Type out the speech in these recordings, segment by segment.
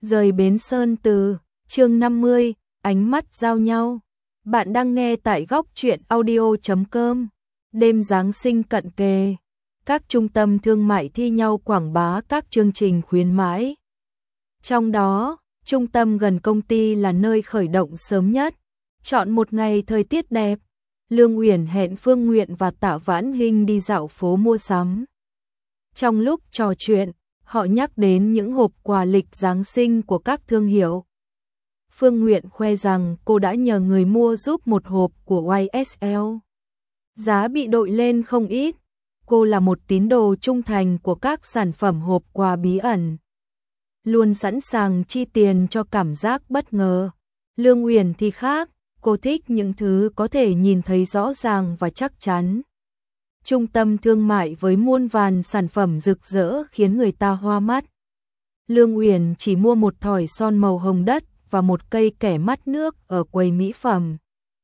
Rời Bến Sơn Từ, chương 50, ánh mắt giao nhau. Bạn đang nghe tại góc truyện audio.com. Đêm Giáng sinh cận kề, các trung tâm thương mại thi nhau quảng bá các chương trình khuyến mãi. Trong đó, trung tâm gần công ty là nơi khởi động sớm nhất. Chọn một ngày thời tiết đẹp, Lương Uyển hẹn Phương Nguyện và Tạ Vãn Hinh đi dạo phố mua sắm. Trong lúc trò chuyện, họ nhắc đến những hộp quà lịch Giáng sinh của các thương hiệu. Phương Nguyện khoe rằng cô đã nhờ người mua giúp một hộp của YSL. Giá bị đội lên không ít. Cô là một tín đồ trung thành của các sản phẩm hộp quà bí ẩn, luôn sẵn sàng chi tiền cho cảm giác bất ngờ. Lương Uyển thì khác, cô thích những thứ có thể nhìn thấy rõ ràng và chắc chắn. Trung tâm thương mại với muôn vàn sản phẩm rực rỡ khiến người ta hoa mắt. Lương Uyển chỉ mua một thỏi son màu hồng đất và một cây kẻ mắt nước ở quầy mỹ phẩm.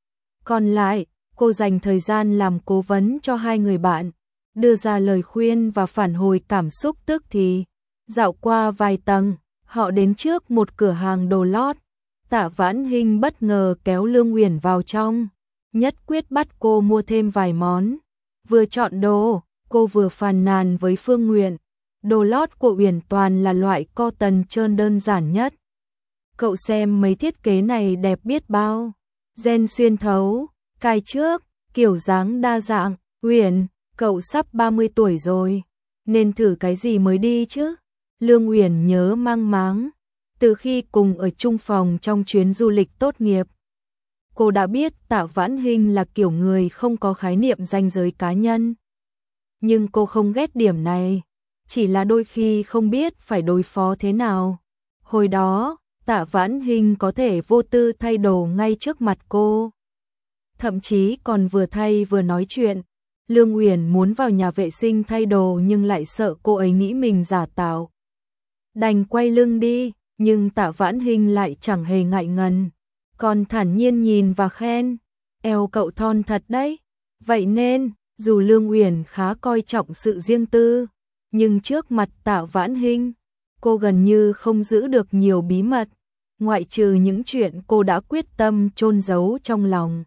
Còn lại, cô dành thời gian làm cố vấn cho hai người bạn, đưa ra lời khuyên và phản hồi cảm xúc tức thì. Dạo qua vài tầng, họ đến trước một cửa hàng đồ lót. Tạ Vãn Hinh bất ngờ kéo Lương Uyển vào trong, nhất quyết bắt cô mua thêm vài món. Vừa chọn đồ, cô vừa phàn nàn với Phương Nguyện. Đồ lót của Uyển toàn là loại cotton trơn đơn giản nhất. Cậu xem mấy thiết kế này đẹp biết bao. Ren xuyên thấu, cài trước, kiểu dáng đa dạng. Uyển, cậu sắp 30 tuổi rồi, nên thử cái gì mới đi chứ. Lương Uyển nhớ mang máng. Từ khi cùng ở chung phòng trong chuyến du lịch tốt nghiệp, cô đã biết Tạ Vãn Hinh là kiểu người không có khái niệm ranh giới cá nhân. Nhưng cô không ghét điểm này, chỉ là đôi khi không biết phải đối phó thế nào. Hồi đó, Tạ Vãn Hinh có thể vô tư thay đồ ngay trước mặt cô. Thậm chí còn vừa thay vừa nói chuyện. Lương Uyển muốn vào nhà vệ sinh thay đồ nhưng lại sợ cô ấy nghĩ mình giả tạo, đành quay lưng đi. Nhưng Tạ Vãn Hinh lại chẳng hề ngại ngần, còn thản nhiên nhìn và khen, eo cậu thon thật đấy. Vậy nên, dù Lương Uyển khá coi trọng sự riêng tư, nhưng trước mặt Tạ Vãn Hinh, cô gần như không giữ được nhiều bí mật, ngoại trừ những chuyện cô đã quyết tâm chôn giấu trong lòng.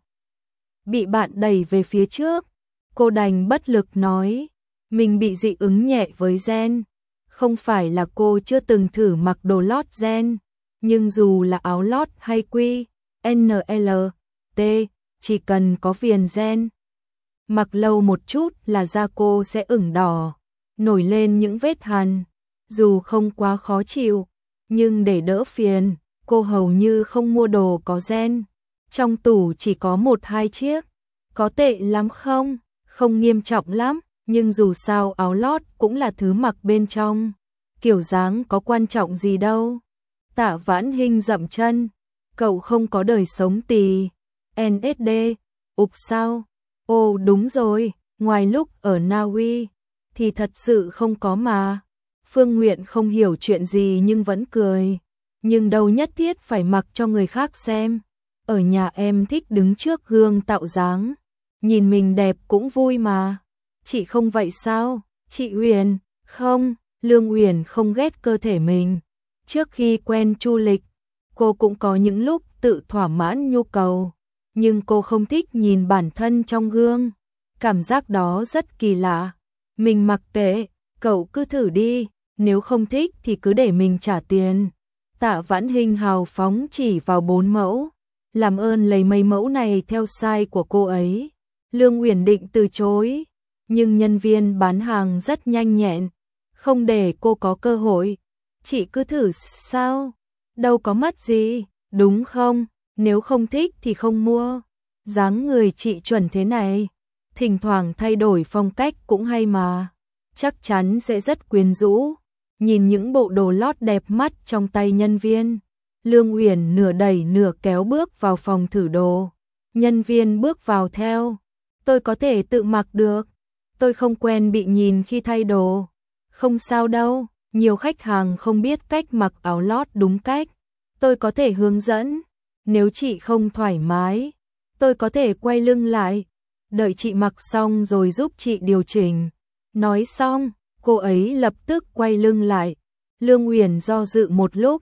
Bị bạn đẩy về phía trước, cô đành bất lực nói, mình bị dị ứng nhẹ với ren. Không phải là cô chưa từng thử mặc đồ lót ren, nhưng dù là áo lót hay quy, NL, T, chỉ cần có viền ren, mặc lâu một chút là da cô sẽ ửng đỏ, nổi lên những vết hằn. Dù không quá khó chịu, nhưng để đỡ phiền, cô hầu như không mua đồ có ren. Trong tủ chỉ có 1-2 chiếc. Có tệ lắm không? Không nghiêm trọng lắm. Nhưng dù sao áo lót cũng là thứ mặc bên trong, kiểu dáng có quan trọng gì đâu. Tạ Vãn Hinh dậm chân, cậu không có đời sống tì, NSD, ục sao? Ồ đúng rồi, ngoài lúc ở Na Uy, thì thật sự không có mà. Phương Nguyện không hiểu chuyện gì nhưng vẫn cười, nhưng đâu nhất thiết phải mặc cho người khác xem. Ở nhà em thích đứng trước gương tạo dáng, nhìn mình đẹp cũng vui mà. Chị không vậy sao? Chị Uyển, không, Lương Uyển không ghét cơ thể mình. Trước khi quen Chu Lịch, cô cũng có những lúc tự thỏa mãn nhu cầu, nhưng cô không thích nhìn bản thân trong gương. Cảm giác đó rất kỳ lạ. Mình mặc kệ, cậu cứ thử đi, nếu không thích thì cứ để mình trả tiền. Tạ Vãn Hinh hào phóng chỉ vào 4 mẫu, làm ơn lấy mấy mẫu này theo size của cô ấy. Lương Uyển định từ chối, nhưng nhân viên bán hàng rất nhanh nhẹn, không để cô có cơ hội. Chị cứ thử sao? Đâu có mất gì, đúng không? Nếu không thích thì không mua. Dáng người chị chuẩn thế này, thỉnh thoảng thay đổi phong cách cũng hay mà. Chắc chắn sẽ rất quyến rũ. Nhìn những bộ đồ lót đẹp mắt trong tay nhân viên, Lương Uyển nửa đẩy nửa kéo bước vào phòng thử đồ. Nhân viên bước vào theo. Tôi có thể tự mặc được. Tôi không quen bị nhìn khi thay đồ. Không sao đâu, nhiều khách hàng không biết cách mặc áo lót đúng cách. Tôi có thể hướng dẫn. Nếu chị không thoải mái, tôi có thể quay lưng lại, đợi chị mặc xong rồi giúp chị điều chỉnh. Nói xong, cô ấy lập tức quay lưng lại. Lương Uyển do dự một lúc,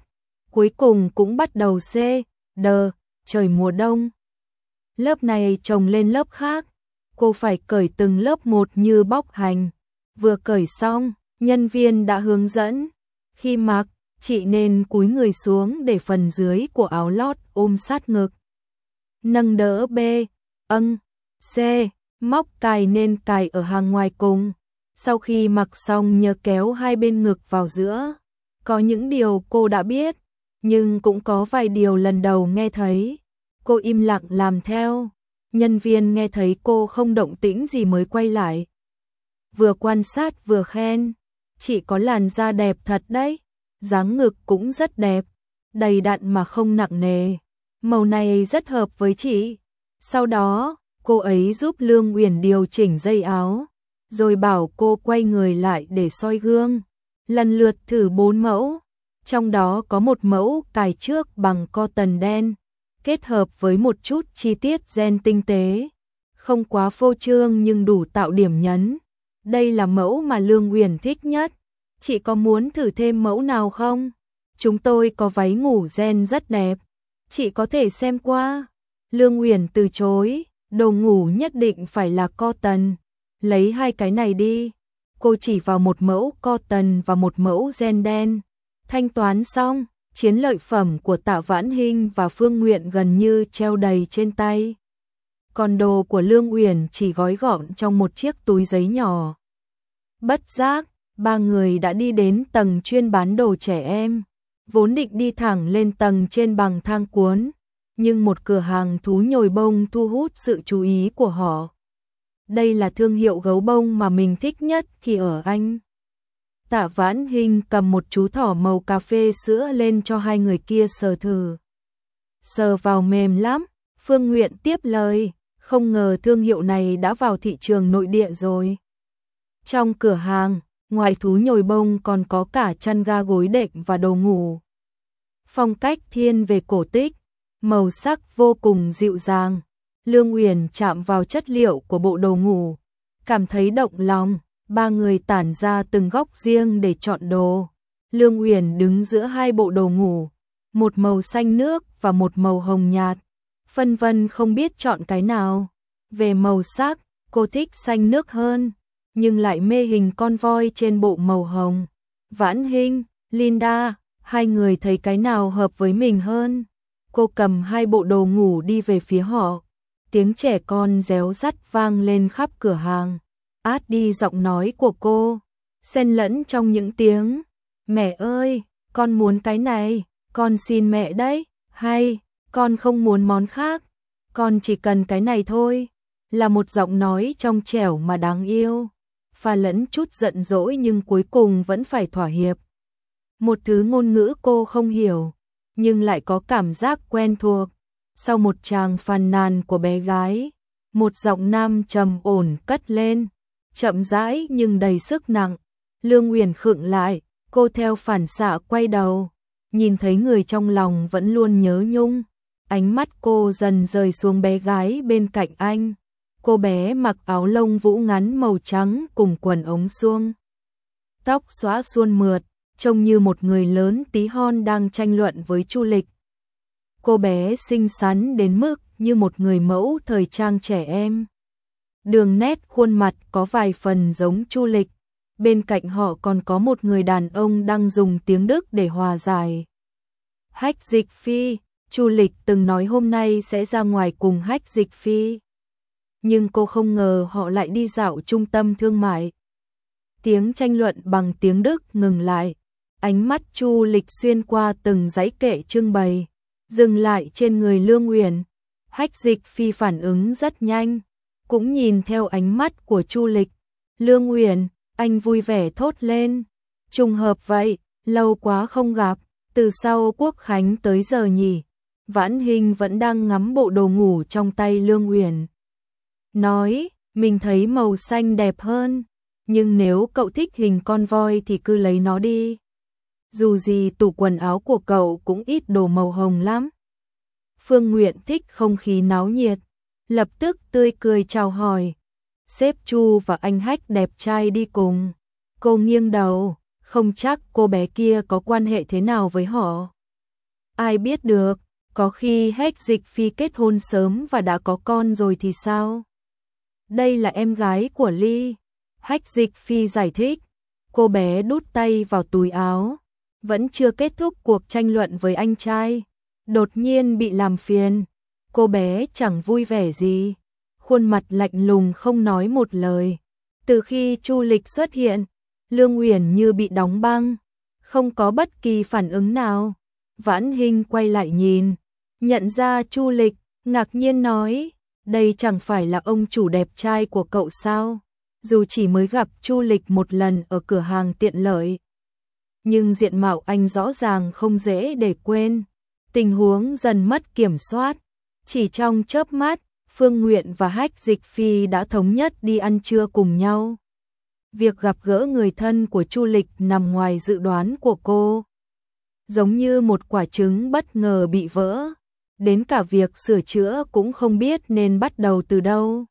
cuối cùng cũng bắt đầu trời mùa đông. Lớp này chồng lên lớp khác, cô phải cởi từng lớp một như bóc hành. Vừa cởi xong, nhân viên đã hướng dẫn. Khi mặc, chị nên cúi người xuống để phần dưới của áo lót ôm sát ngực. Nâng đỡ C, móc cài nên cài ở hàng ngoài cùng. Sau khi mặc xong nhớ kéo hai bên ngực vào giữa. Có những điều cô đã biết, nhưng cũng có vài điều lần đầu nghe thấy. Cô im lặng làm theo. Nhân viên nghe thấy cô không động tĩnh gì mới quay lại. Vừa quan sát vừa khen. Chị có làn da đẹp thật đấy. Dáng ngực cũng rất đẹp. Đầy đặn mà không nặng nề. Màu này rất hợp với chị. Sau đó, cô ấy giúp Lương Uyển điều chỉnh dây áo. Rồi bảo cô quay người lại để soi gương. Lần lượt thử 4 mẫu. Trong đó có một mẫu cài trước bằng cotton đen. Kết hợp với một chút chi tiết gen tinh tế. Không quá phô trương nhưng đủ tạo điểm nhấn. Đây là mẫu mà Lương Uyển thích nhất. Chị có muốn thử thêm mẫu nào không? Chúng tôi có váy ngủ gen rất đẹp. Chị có thể xem qua. Lương Uyển từ chối. Đồ ngủ nhất định phải là cotton. Lấy hai cái này đi. Cô chỉ vào một mẫu cotton và một mẫu gen đen. Thanh toán xong, chiến lợi phẩm của Tạ Vãn Hinh và Phương Nguyện gần như treo đầy trên tay. Còn đồ của Lương Uyển chỉ gói gọn trong một chiếc túi giấy nhỏ. Bất giác, ba người đã đi đến tầng chuyên bán đồ trẻ em. Vốn định đi thẳng lên tầng trên bằng thang cuốn, nhưng một cửa hàng thú nhồi bông thu hút sự chú ý của họ. Đây là thương hiệu gấu bông mà mình thích nhất khi ở Anh. Tạ Vãn Hinh cầm một chú thỏ màu cà phê sữa lên cho hai người kia sờ thử. Sờ vào mềm lắm, Phương Nguyện tiếp lời, không ngờ thương hiệu này đã vào thị trường nội địa rồi. Trong cửa hàng, ngoài thú nhồi bông còn có cả chăn ga gối đệm và đồ ngủ. Phong cách thiên về cổ tích, màu sắc vô cùng dịu dàng. Lương Uyển chạm vào chất liệu của bộ đồ ngủ, cảm thấy động lòng. Ba người tản ra từng góc riêng để chọn đồ. Lương Uyển đứng giữa hai bộ đồ ngủ, một màu xanh nước và một màu hồng nhạt. Phân vân không biết chọn cái nào. Về màu sắc, cô thích xanh nước hơn, nhưng lại mê hình con voi trên bộ màu hồng. Vãn Hinh, Linda, hai người thấy cái nào hợp với mình hơn? Cô cầm hai bộ đồ ngủ đi về phía họ. Tiếng trẻ con réo rắt vang lên khắp cửa hàng. Át đi giọng nói của cô, xen lẫn trong những tiếng mẹ ơi, con muốn cái này, con xin mẹ đấy, hay con không muốn món khác, con chỉ cần cái này thôi. Là một giọng nói trong trẻo mà đáng yêu, pha lẫn chút giận dỗi nhưng cuối cùng vẫn phải thỏa hiệp. Một thứ ngôn ngữ cô không hiểu, nhưng lại có cảm giác quen thuộc. Sau một tràng phàn nàn của bé gái, một giọng nam trầm ổn cất lên. Chậm rãi nhưng đầy sức nặng. Lương Uyển khựng lại, cô theo phản xạ quay đầu, nhìn thấy người trong lòng vẫn luôn nhớ nhung. Ánh mắt cô dần rời xuống bé gái bên cạnh anh. Cô bé mặc áo lông vũ ngắn màu trắng cùng quần ống suông. Tóc xõa suôn mượt, trông như một người lớn tí hon đang tranh luận với Chu Lịch. Cô bé xinh xắn đến mức như một người mẫu thời trang trẻ em. Đường nét khuôn mặt có vài phần giống Chu Lịch. Bên cạnh họ còn có một người đàn ông đang dùng tiếng Đức để hòa giải. Hách Dịch Phi, Chu Lịch từng nói hôm nay sẽ ra ngoài cùng Hách Dịch Phi. Nhưng cô không ngờ họ lại đi dạo trung tâm thương mại. Tiếng tranh luận bằng tiếng Đức ngừng lại. Ánh mắt Chu Lịch xuyên qua từng dãy kệ trưng bày, dừng lại trên người Lương Uyển. Hách Dịch Phi phản ứng rất nhanh, cũng nhìn theo ánh mắt của Chu Lịch. Lương Uyển, anh vui vẻ thốt lên. Trùng hợp vậy, lâu quá không gặp, từ sau Quốc Khánh tới giờ nhỉ. Vãn Hinh vẫn đang ngắm bộ đồ ngủ trong tay Lương Uyển. Nói, mình thấy màu xanh đẹp hơn, nhưng nếu cậu thích hình con voi thì cứ lấy nó đi. Dù gì tủ quần áo của cậu cũng ít đồ màu hồng lắm. Phương Nguyện thích không khí náo nhiệt, lập tức tươi cười chào hỏi. Sếp Chu và anh Hách đẹp trai đi cùng. Cô nghiêng đầu, không chắc cô bé kia có quan hệ thế nào với họ. Ai biết được, có khi Hách Dịch Phi kết hôn sớm và đã có con rồi thì sao? Đây là em gái của Ly. Hách Dịch Phi giải thích. Cô bé đút tay vào túi áo. Vẫn chưa kết thúc cuộc tranh luận với anh trai. Đột nhiên bị làm phiền. Cô bé chẳng vui vẻ gì. Khuôn mặt lạnh lùng không nói một lời. Từ khi Chu Lịch xuất hiện, Lương Uyển như bị đóng băng. Không có bất kỳ phản ứng nào. Vãn Hinh quay lại nhìn. Nhận ra Chu Lịch, ngạc nhiên nói. Đây chẳng phải là ông chủ đẹp trai của cậu sao? Dù chỉ mới gặp Chu Lịch một lần ở cửa hàng tiện lợi, nhưng diện mạo anh rõ ràng không dễ để quên. Tình huống dần mất kiểm soát. Chỉ trong chớp mắt, Phương Nguyện và Hách Dịch Phi đã thống nhất đi ăn trưa cùng nhau. Việc gặp gỡ người thân của Chu Lịch nằm ngoài dự đoán của cô. Giống như một quả trứng bất ngờ bị vỡ. Đến cả việc sửa chữa cũng không biết nên bắt đầu từ đâu.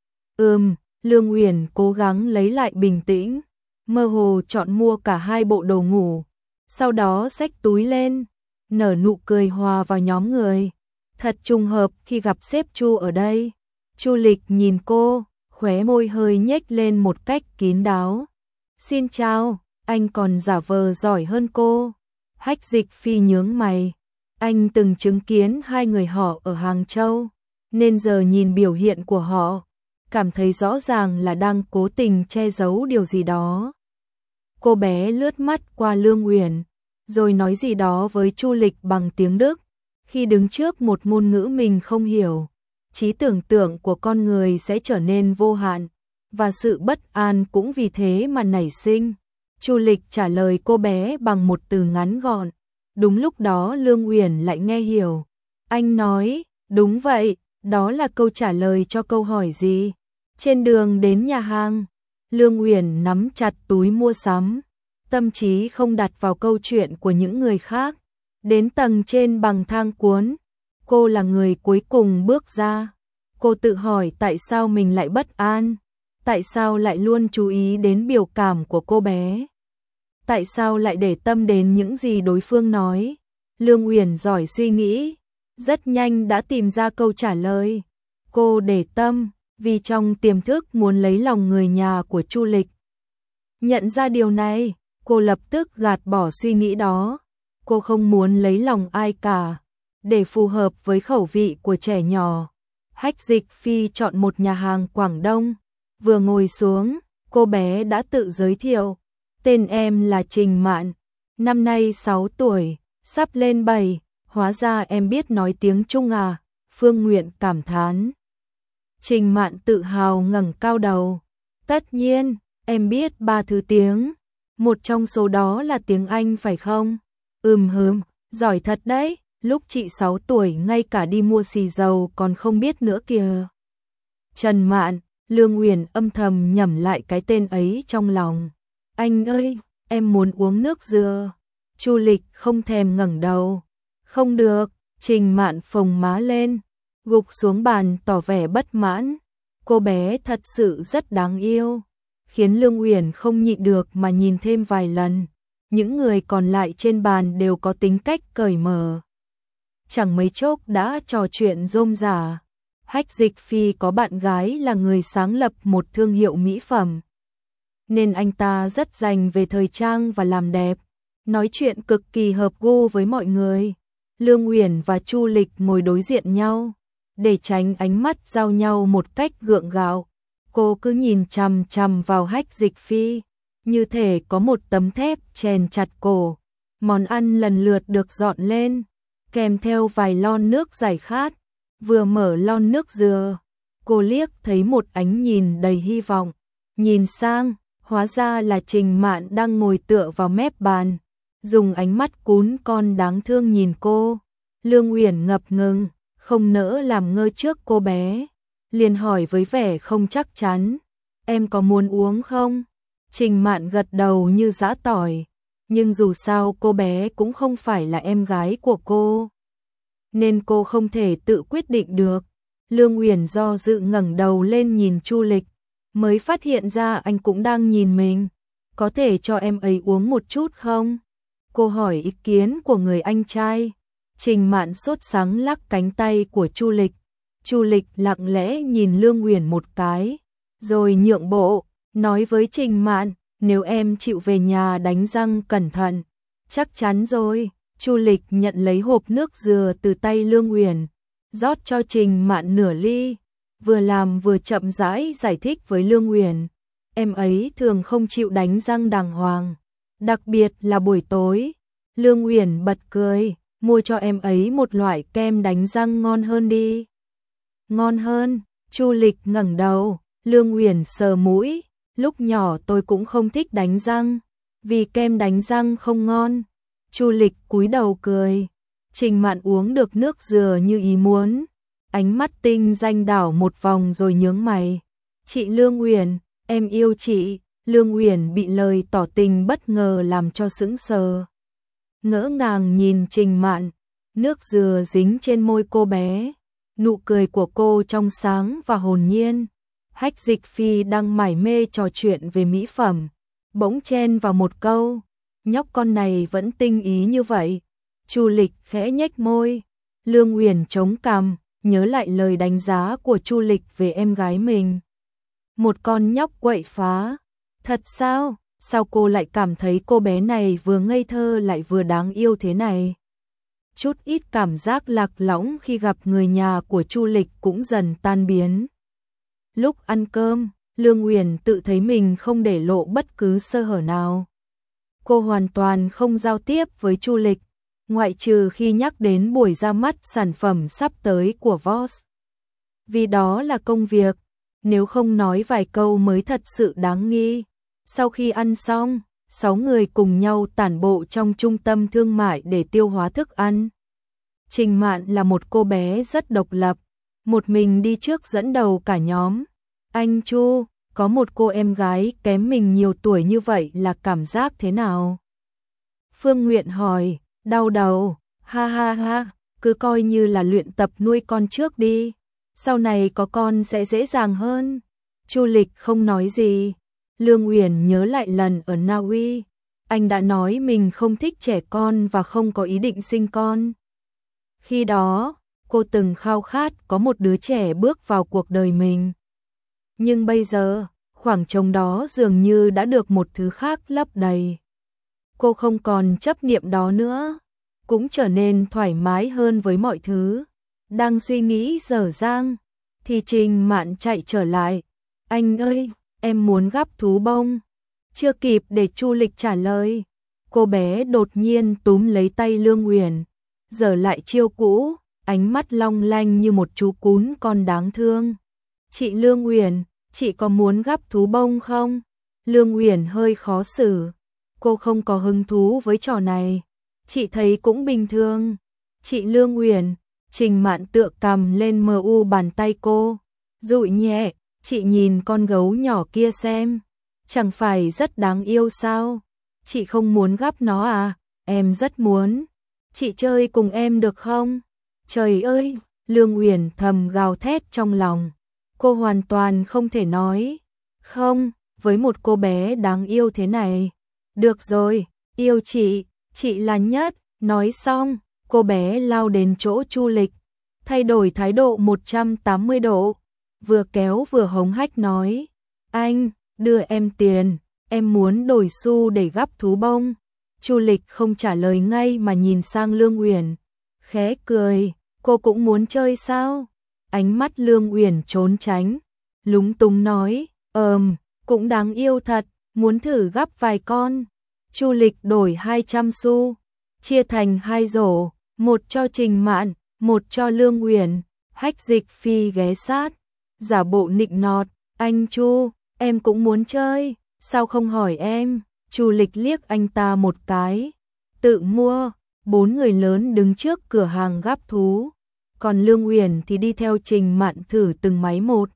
Lương Uyển cố gắng lấy lại bình tĩnh, mơ hồ chọn mua cả 2 bộ đồ ngủ, sau đó xách túi lên, nở nụ cười hòa vào nhóm người. Thật trùng hợp khi gặp sếp Chu ở đây. Chu Lịch nhìn cô, khóe môi hơi nhếch lên một cách kín đáo. Xin chào, anh còn giả vờ giỏi hơn cô. Hách Dịch Phi nhướng mày. Anh từng chứng kiến 2 người họ ở Hàng Châu, nên giờ nhìn biểu hiện của họ, cảm thấy rõ ràng là đang cố tình che giấu điều gì đó. Cô bé lướt mắt qua Lương Uyển, rồi nói gì đó với Chu Lịch bằng tiếng Đức. Khi đứng trước một ngôn ngữ mình không hiểu, trí tưởng tượng của con người sẽ trở nên vô hạn, và sự bất an cũng vì thế mà nảy sinh. Chu Lịch trả lời cô bé bằng một từ ngắn gọn. Đúng lúc đó Lương Uyển lại nghe hiểu. Anh nói, đúng vậy, đó là câu trả lời cho câu hỏi gì? Trên đường đến nhà hàng, Lương Uyển nắm chặt túi mua sắm, tâm trí không đặt vào câu chuyện của những người khác. Đến tầng trên bằng thang cuốn, cô là người cuối cùng bước ra. Cô tự hỏi tại sao mình lại bất an, tại sao lại luôn chú ý đến biểu cảm của cô bé. Tại sao lại để tâm đến những gì đối phương nói? Lương Uyển giỏi suy nghĩ, rất nhanh đã tìm ra câu trả lời. Cô để tâm, vì trong tiềm thức muốn lấy lòng người nhà của Chu Lịch. Nhận ra điều này, cô lập tức gạt bỏ suy nghĩ đó. Cô không muốn lấy lòng ai cả, để phù hợp với khẩu vị của trẻ nhỏ. Hách Dịch Phi chọn một nhà hàng Quảng Đông. Vừa ngồi xuống, cô bé đã tự giới thiệu. Tên em là Trình Mạn, năm nay 6 tuổi, sắp lên 7, hóa ra em biết nói tiếng Trung à? Phương Nguyện cảm thán. Trình Mạn tự hào ngẩng cao đầu. Tất nhiên, em biết 3 thứ tiếng, một trong số đó là tiếng Anh phải không? Giỏi thật đấy, lúc chị 6 tuổi ngay cả đi mua xì dầu còn không biết nữa kìa. Trần Mạn, Lương Uyển âm thầm nhẩm lại cái tên ấy trong lòng. Anh ơi, em muốn uống nước dừa. Chu Lịch không thèm ngẩng đầu. Không được, Trình Mạn phồng má lên, gục xuống bàn tỏ vẻ bất mãn. Cô bé thật sự rất đáng yêu, khiến Lương Uyển không nhịn được mà nhìn thêm vài lần. Những người còn lại trên bàn đều có tính cách cởi mở. Chẳng mấy chốc đã trò chuyện rôm rả. Hách Dịch Phi có bạn gái là người sáng lập một thương hiệu mỹ phẩm, nên anh ta rất dành về thời trang và làm đẹp, nói chuyện cực kỳ hợp gu với mọi người. Lương Uyển và Chu Lịch ngồi đối diện nhau, để tránh ánh mắt giao nhau một cách gượng gạo. Cô cứ nhìn chằm chằm vào Hách Dịch Phi, như thể có một tấm thép chèn chặt cổ. Món ăn lần lượt được dọn lên, kèm theo vài lon nước giải khát. Vừa mở lon nước dừa, cô liếc thấy một ánh nhìn đầy hy vọng. Nhìn sang, hóa ra là Trình Mạn đang ngồi tựa vào mép bàn, dùng ánh mắt cún con đáng thương nhìn cô. Lương Uyển ngập ngừng, không nỡ làm ngơ trước cô bé, liền hỏi với vẻ không chắc chắn, em có muốn uống không? Trình Mạn gật đầu như giã tỏi, nhưng dù sao cô bé cũng không phải là em gái của cô, nên cô không thể tự quyết định được. Lương Uyển do dự ngẩng đầu lên nhìn Chu Lịch, mới phát hiện ra anh cũng đang nhìn mình. Có thể cho em ấy uống một chút không? Cô hỏi ý kiến của người anh trai. Trình Mạn sốt sắng lắc cánh tay của Chu Lịch. Chu Lịch lặng lẽ nhìn Lương Uyển một cái, rồi nhượng bộ, nói với Trình Mạn, nếu em chịu về nhà đánh răng cẩn thận. Chắc chắn rồi. Chu Lịch nhận lấy hộp nước dừa từ tay Lương Uyển, rót cho Trình Mạn nửa ly, vừa làm vừa chậm rãi giải thích với Lương Uyển, em ấy thường không chịu đánh răng đàng hoàng, đặc biệt là buổi tối. Lương Uyển bật cười, mua cho em ấy một loại kem đánh răng ngon hơn đi. Ngon hơn? Chu Lịch ngẩng đầu, Lương Uyển sờ mũi, lúc nhỏ tôi cũng không thích đánh răng, vì kem đánh răng không ngon. Chu Lịch cúi đầu cười. Trình Mạn uống được nước dừa như ý muốn, ánh mắt tinh danh đảo một vòng rồi nhướng mày. Chị Lương Uyển, em yêu chị. Lương Uyển bị lời tỏ tình bất ngờ làm cho sững sờ. Ngỡ ngàng nhìn Trình Mạn, nước dừa dính trên môi cô bé, nụ cười của cô trong sáng và hồn nhiên. Hách Dịch Phi đang mải mê trò chuyện về mỹ phẩm, bỗng chen vào một câu, nhóc con này vẫn tinh ý như vậy. Chu Lịch khẽ nhếch môi, Lương Uyển chống cằm, nhớ lại lời đánh giá của Chu Lịch về em gái mình. Một con nhóc quậy phá. Thật sao? Sao cô lại cảm thấy cô bé này vừa ngây thơ lại vừa đáng yêu thế này? Chút ít cảm giác lạc lõng khi gặp người nhà của Chu Lịch cũng dần tan biến. Lúc ăn cơm, Lương Uyển tự thấy mình không để lộ bất cứ sơ hở nào. Cô hoàn toàn không giao tiếp với Chu Lịch, ngoại trừ khi nhắc đến buổi ra mắt sản phẩm sắp tới của Voss. Vì đó là công việc, nếu không nói vài câu mới thật sự đáng nghi. Sau khi ăn xong, 6 người cùng nhau tản bộ trong trung tâm thương mại để tiêu hóa thức ăn. Trình Mạn là một cô bé rất độc lập, một mình đi trước dẫn đầu cả nhóm. Anh Chu, có một cô em gái kém mình nhiều tuổi như vậy là cảm giác thế nào? Phương Nguyện hỏi, đau đầu, ha ha ha, cứ coi như là luyện tập nuôi con trước đi, sau này có con sẽ dễ dàng hơn. Chu Lịch không nói gì. Lương Uyển nhớ lại lần ở Na Uy, anh đã nói mình không thích trẻ con và không có ý định sinh con. Khi đó, cô từng khao khát có một đứa trẻ bước vào cuộc đời mình. Nhưng bây giờ, khoảng trống đó dường như đã được một thứ khác lấp đầy. Cô không còn chấp niệm đó nữa, cũng trở nên thoải mái hơn với mọi thứ. Đang suy nghĩ dở dang, thì Trình Mạn chạy trở lại. Anh ơi, em muốn gắp thú bông. Chưa kịp để Chu Lịch trả lời, cô bé đột nhiên túm lấy tay Lương Uyển, giở lại chiêu cũ, ánh mắt long lanh như một chú cún con đáng thương. Chị Lương Uyển, chị có muốn gắp thú bông không? Lương Uyển hơi khó xử, cô không có hứng thú với trò này. Chị thấy cũng bình thường. Chị Lương Uyển, Trình Mạn tựa cằm lên mờ u bàn tay cô, dụi nhẹ, chị nhìn con gấu nhỏ kia xem, chẳng phải rất đáng yêu sao? Chị không muốn gắp nó à? Em rất muốn. Chị chơi cùng em được không? Trời ơi, Lương Uyển thầm gào thét trong lòng. Cô hoàn toàn không thể nói không với một cô bé đáng yêu thế này. Được rồi, yêu chị là nhất. Nói xong, cô bé lao đến chỗ Chu Lịch, thay đổi thái độ 180 độ, vừa kéo vừa hống hách nói, anh, đưa em tiền, em muốn đổi xu để gắp thú bông. Chu Lịch không trả lời ngay mà nhìn sang Lương Uyển, khẽ cười, cô cũng muốn chơi sao? Ánh mắt Lương Uyển trốn tránh, lúng túng nói, cũng đáng yêu thật, muốn thử gắp vài con. Chu Lịch đổi 200 xu, chia thành 2 rổ, một cho Trình Mạn, một cho Lương Uyển. Hách Dịch Phi ghé sát, giả bộ nịnh nọt, anh Chu, em cũng muốn chơi, sao không hỏi em? Chu Lịch liếc anh ta một cái, tự mua. 4 người lớn đứng trước cửa hàng gắp thú, còn Lương Uyển thì đi theo Trình Mạn thử từng máy một.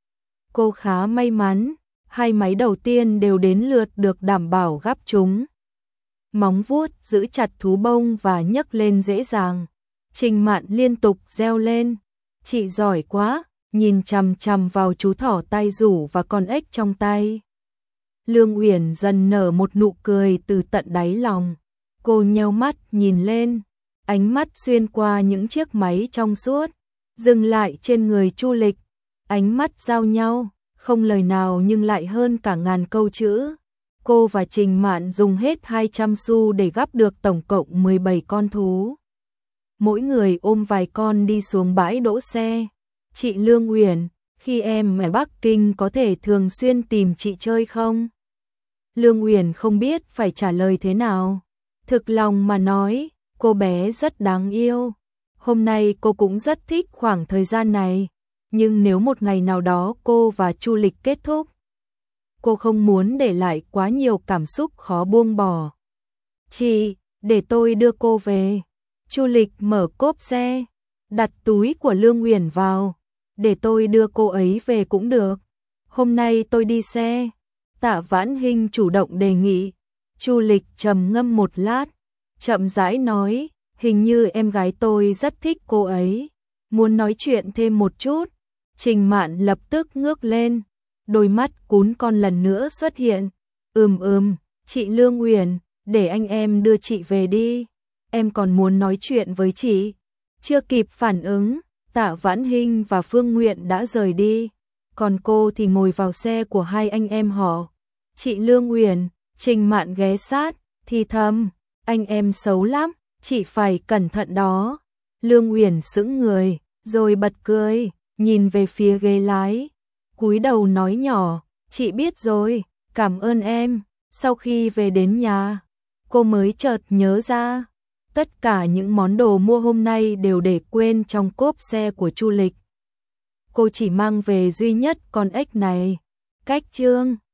Cô khá may mắn, 2 máy đầu tiên đều đến lượt được đảm bảo gắp chúng. Móng vuốt giữ chặt thú bông và nhấc lên dễ dàng. Trình Mạn liên tục reo lên, chị giỏi quá, nhìn chằm chằm vào chú thỏ tai rủ và con ếch trong tay. Lương Uyển dần nở một nụ cười từ tận đáy lòng. Cô nheo mắt nhìn lên, ánh mắt xuyên qua những chiếc máy trong suốt, dừng lại trên người Chu Lịch, ánh mắt giao nhau, không lời nào nhưng lại hơn cả ngàn câu chữ. Cô và Trình Mạn dùng hết 200 xu để gắp được tổng cộng 17 con thú. Mỗi người ôm vài con đi xuống bãi đỗ xe. Chị Lương Uyển, khi em ở Bắc Kinh có thể thường xuyên tìm chị chơi không? Lương Uyển không biết phải trả lời thế nào. Thực lòng mà nói, cô bé rất đáng yêu. Hôm nay cô cũng rất thích khoảng thời gian này. Nhưng nếu một ngày nào đó cô và Chu Lịch kết thúc, cô không muốn để lại quá nhiều cảm xúc khó buông bỏ. Chị, để tôi đưa cô về. Chu Lịch mở cốp xe, đặt túi của Lương Uyển vào. Để tôi đưa cô ấy về cũng được. Hôm nay tôi đi xe. Tạ Vãn Hinh chủ động đề nghị. Chu Lịch trầm ngâm một lát, chậm rãi nói, hình như em gái tôi rất thích cô ấy, muốn nói chuyện thêm một chút. Trình Mạn lập tức ngước lên, đôi mắt cún con lần nữa xuất hiện. Chị Lương Uyển, để anh em đưa chị về đi. Em còn muốn nói chuyện với chị. Chưa kịp phản ứng, Tạ Vãn Hinh và Phương Nguyện đã rời đi. Còn cô thì ngồi vào xe của hai anh em họ. Chị Lương Uyển, Trình Mạn ghé sát, thì thầm, anh em xấu lắm, chị phải cẩn thận đó. Lương Uyển sững người, rồi bật cười, nhìn về phía ghế lái, cúi đầu nói nhỏ, chị biết rồi, cảm ơn em. Sau khi về đến nhà, cô mới chợt nhớ ra, tất cả những món đồ mua hôm nay đều để quên trong cốp xe của Chu Lịch. Cô chỉ mang về duy nhất con ếch này. Cách chương